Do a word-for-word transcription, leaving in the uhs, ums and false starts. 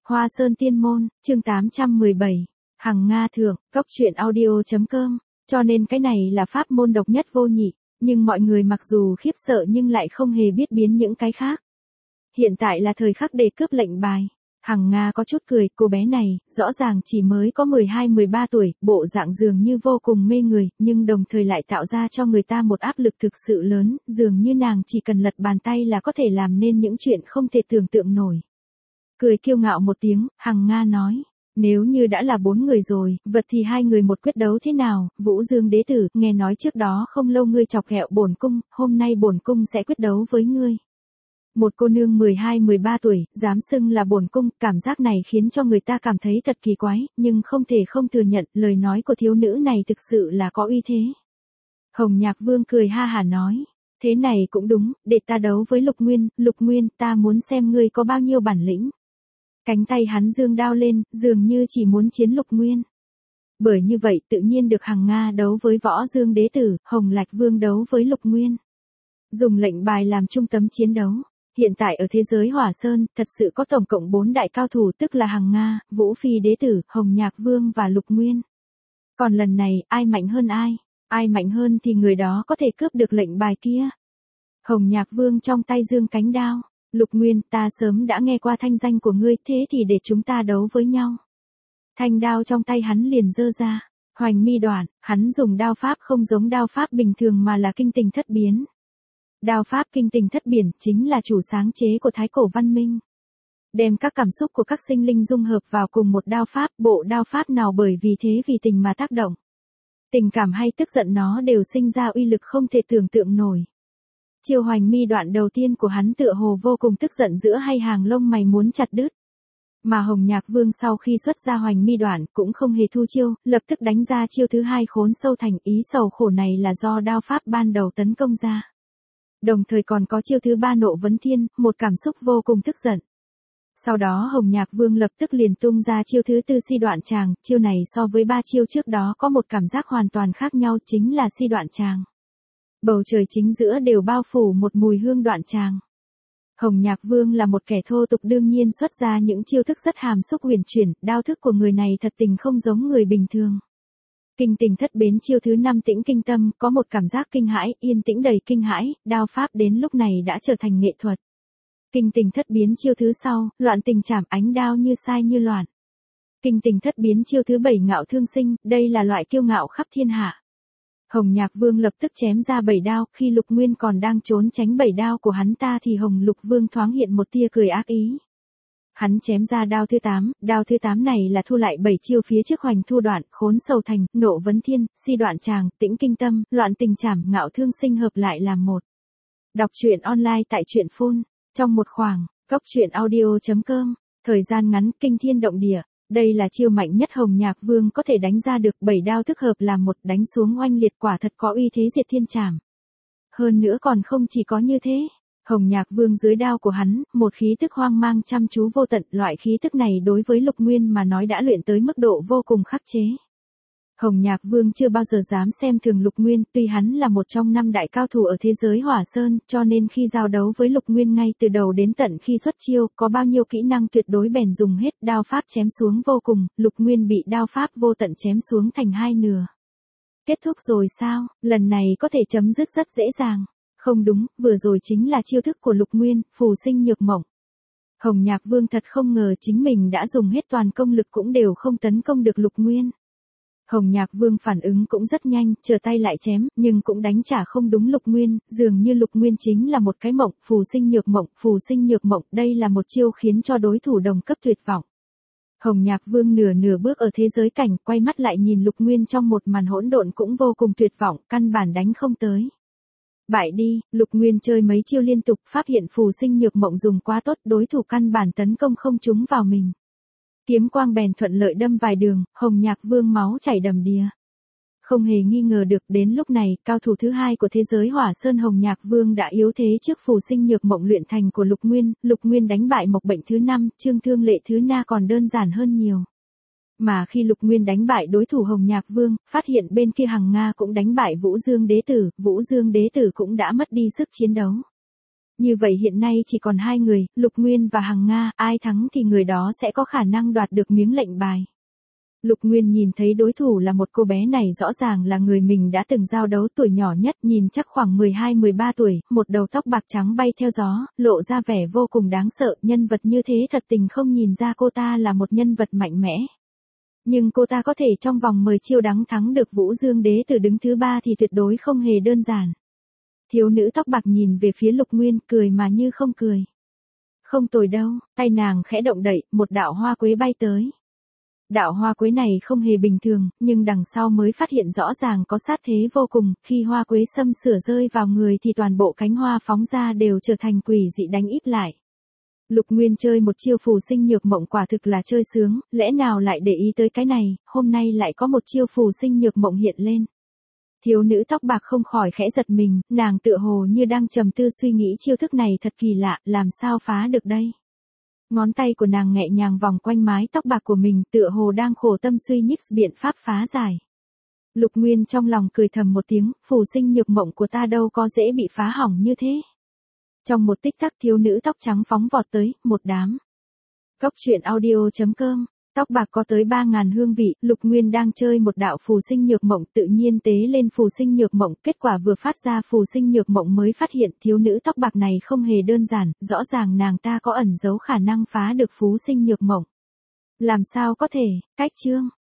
Hoa Sơn Tiên Môn, chương tám trăm mười bảy, Hằng Nga Thượng, cốc truyện audio chấm com, cho nên cái này là pháp môn độc nhất vô nhị, nhưng mọi người mặc dù khiếp sợ nhưng lại không hề biết biến những cái khác. Hiện tại là thời khắc để cướp lệnh bài. Hằng Nga có chút cười, cô bé này, rõ ràng chỉ mới có mười hai mười ba tuổi, bộ dạng dường như vô cùng mê người, nhưng đồng thời lại tạo ra cho người ta một áp lực thực sự lớn, dường như nàng chỉ cần lật bàn tay là có thể làm nên những chuyện không thể tưởng tượng nổi. Cười kiêu ngạo một tiếng, Hằng Nga nói, nếu như đã là bốn người rồi, vật thì hai người một quyết đấu thế nào? Vũ Dương đế tử, nghe nói trước đó không lâu ngươi chọc ghẹo bổn cung, hôm nay bổn cung sẽ quyết đấu với ngươi. Một cô nương mười hai mười ba tuổi, dám xưng là bổn cung, cảm giác này khiến cho người ta cảm thấy thật kỳ quái, nhưng không thể không thừa nhận, lời nói của thiếu nữ này thực sự là có uy thế. Hồng Nhạc Vương cười ha hả nói, thế này cũng đúng, để ta đấu với Lục Nguyên, Lục Nguyên, ta muốn xem ngươi có bao nhiêu bản lĩnh. Cánh tay hắn giương đao lên, dường như chỉ muốn chiến Lục Nguyên. Bởi như vậy tự nhiên được Hằng Nga đấu với Võ Dương đế tử, Hồng Lạch Vương đấu với Lục Nguyên. Dùng lệnh bài làm trung tâm chiến đấu. Hiện tại ở thế giới Hỏa Sơn, thật sự có tổng cộng bốn đại cao thủ, tức là Hằng Nga, Vũ Phi đế tử, Hồng Nhạc Vương và Lục Nguyên. Còn lần này, ai mạnh hơn ai? Ai mạnh hơn thì người đó có thể cướp được lệnh bài kia. Hồng Nhạc Vương trong tay giương cánh đao. Lục Nguyên, ta sớm đã nghe qua thanh danh của ngươi, thế thì để chúng ta đấu với nhau. Thanh đao trong tay hắn liền giơ ra. Hoành mi đoạn, hắn dùng đao pháp không giống đao pháp bình thường mà là kinh tình thất biến. Đao pháp kinh tình thất biển chính là chủ sáng chế của thái cổ văn minh. Đem các cảm xúc của các sinh linh dung hợp vào cùng một đao pháp, bộ đao pháp nào bởi vì thế vì tình mà tác động. Tình cảm hay tức giận nó đều sinh ra uy lực không thể tưởng tượng nổi. Chiêu hoành mi đoạn đầu tiên của hắn tựa hồ vô cùng tức giận giữa hai hàng lông mày muốn chặt đứt. Mà Hồng Nhạc Vương sau khi xuất ra hoành mi đoạn cũng không hề thu chiêu, lập tức đánh ra chiêu thứ hai khốn sâu thành, ý sầu khổ này là do đao pháp ban đầu tấn công ra. Đồng thời còn có chiêu thứ ba nộ vấn thiên, một cảm xúc vô cùng tức giận. Sau đó Hồng Nhạc Vương lập tức liền tung ra chiêu thứ tư si đoạn tràng, chiêu này so với ba chiêu trước đó có một cảm giác hoàn toàn khác nhau, chính là si đoạn tràng. Bầu trời chính giữa đều bao phủ một mùi hương đoạn tràng. Hồng Nhạc Vương là một kẻ thô tục đương nhiên xuất ra những chiêu thức rất hàm xúc huyền chuyển, đao thức của người này thật tình không giống người bình thường. Kinh tình thất biến chiêu thứ năm tĩnh kinh tâm, có một cảm giác kinh hãi, yên tĩnh đầy kinh hãi, đao pháp đến lúc này đã trở thành nghệ thuật. Kinh tình thất biến chiêu thứ sau, loạn tình chảm, ánh đao như sai như loạn. Kinh tình thất biến chiêu thứ bảy ngạo thương sinh, đây là loại kiêu ngạo khắp thiên hạ. Hồng Nhạc Vương lập tức chém ra bảy đao, khi Lục Nguyên còn đang trốn tránh bảy đao của hắn ta thì Hồng Lục Vương thoáng hiện một tia cười ác ý. Hắn chém ra đao thứ tám, đao thứ tám này là thu lại bảy chiêu phía trước hoành thu đoạn, khốn sầu thành, nộ vấn thiên, si đoạn tràng, tĩnh kinh tâm, loạn tình trảm, ngạo thương sinh hợp lại làm một. Đọc truyện online tại truyện phun, trong một khoảng, cốc truyện audio chấm com, thời gian ngắn, kinh thiên động địa. Đây là chiêu mạnh nhất Hồng Nhạc Vương có thể đánh ra được, bảy đao thức hợp làm một, đánh xuống oanh liệt, quả thật có uy thế diệt thiên trảm. Hơn nữa còn không chỉ có như thế. Hồng Nhạc Vương dưới đao của hắn, một khí tức hoang mang chăm chú vô tận, loại khí tức này đối với Lục Nguyên mà nói đã luyện tới mức độ vô cùng khắc chế. Hồng Nhạc Vương chưa bao giờ dám xem thường Lục Nguyên, tuy hắn là một trong năm đại cao thủ ở thế giới Hỏa Sơn, cho nên khi giao đấu với Lục Nguyên ngay từ đầu đến tận khi xuất chiêu, có bao nhiêu kỹ năng tuyệt đối bèn dùng hết, đao pháp chém xuống vô cùng, Lục Nguyên bị đao pháp vô tận chém xuống thành hai nửa. Kết thúc rồi sao, lần này có thể chấm dứt rất dễ dàng. Không đúng, vừa rồi chính là chiêu thức của Lục Nguyên, phù sinh nhược mộng. Hồng Nhạc Vương thật không ngờ chính mình đã dùng hết toàn công lực cũng đều không tấn công được Lục Nguyên. Hồng Nhạc Vương phản ứng cũng rất nhanh, trở tay lại chém, nhưng cũng đánh trả không đúng Lục Nguyên, dường như Lục Nguyên chính là một cái mộng, phù sinh nhược mộng, phù sinh nhược mộng, đây là một chiêu khiến cho đối thủ đồng cấp tuyệt vọng. Hồng Nhạc Vương nửa nửa bước ở thế giới cảnh, quay mắt lại nhìn Lục Nguyên trong một màn hỗn độn cũng vô cùng tuyệt vọng, căn bản đánh không tới. Bại đi, Lục Nguyên chơi mấy chiêu liên tục, phát hiện phù sinh nhược mộng dùng quá tốt, đối thủ căn bản tấn công không trúng vào mình. Kiếm quang bèn thuận lợi đâm vài đường, Hồng Nhạc Vương máu chảy đầm đìa. Không hề nghi ngờ được, đến lúc này, cao thủ thứ hai của thế giới Hỏa Sơn Hồng Nhạc Vương đã yếu thế trước phù sinh nhược mộng luyện thành của Lục Nguyên, Lục Nguyên đánh bại Mộc Bệnh thứ năm, Trương Thương Lệ thứ na còn đơn giản hơn nhiều. Mà khi Lục Nguyên đánh bại đối thủ Hồng Nhạc Vương, phát hiện bên kia Hằng Nga cũng đánh bại Vũ Dương đế tử, Vũ Dương đế tử cũng đã mất đi sức chiến đấu. Như vậy hiện nay chỉ còn hai người, Lục Nguyên và Hằng Nga, ai thắng thì người đó sẽ có khả năng đoạt được miếng lệnh bài. Lục Nguyên nhìn thấy đối thủ là một cô bé này rõ ràng là người mình đã từng giao đấu, tuổi nhỏ nhất, nhìn chắc khoảng mười hai mười ba tuổi, một đầu tóc bạc trắng bay theo gió, lộ ra vẻ vô cùng đáng sợ, nhân vật như thế thật tình không nhìn ra cô ta là một nhân vật mạnh mẽ. Nhưng cô ta có thể trong vòng mười chiêu đắng thắng được Vũ Dương Đế Tử đứng thứ ba thì tuyệt đối không hề đơn giản. Thiếu nữ tóc bạc nhìn về phía Lục Nguyên, cười mà như không cười. Không tồi đâu, tay nàng khẽ động đậy, một đạo hoa quế bay tới. Đạo hoa quế này không hề bình thường, nhưng đằng sau mới phát hiện rõ ràng có sát thế vô cùng, khi hoa quế xâm sửa rơi vào người thì toàn bộ cánh hoa phóng ra đều trở thành quỷ dị đánh íp lại. Lục Nguyên chơi một chiêu phù sinh nhược mộng quả thực là chơi sướng, lẽ nào lại để ý tới cái này, hôm nay lại có một chiêu phù sinh nhược mộng hiện lên. Thiếu nữ tóc bạc không khỏi khẽ giật mình, nàng tựa hồ như đang trầm tư suy nghĩ chiêu thức này thật kỳ lạ, làm sao phá được đây. Ngón tay của nàng nhẹ nhàng vòng quanh mái tóc bạc của mình, tựa hồ đang khổ tâm suy nghĩ biện pháp phá giải. Lục Nguyên trong lòng cười thầm một tiếng, phù sinh nhược mộng của ta đâu có dễ bị phá hỏng như thế. Trong một tích tắc thiếu nữ tóc trắng phóng vọt tới, một đám. Cốc truyện audio chấm com, tóc bạc có tới ba ngàn hương vị, Lục Nguyên đang chơi một đạo phù sinh nhược mộng tự nhiên tế lên phù sinh nhược mộng, kết quả vừa phát ra phù sinh nhược mộng mới phát hiện thiếu nữ tóc bạc này không hề đơn giản, rõ ràng nàng ta có ẩn giấu khả năng phá được phù sinh nhược mộng. Làm sao có thể, cách chương.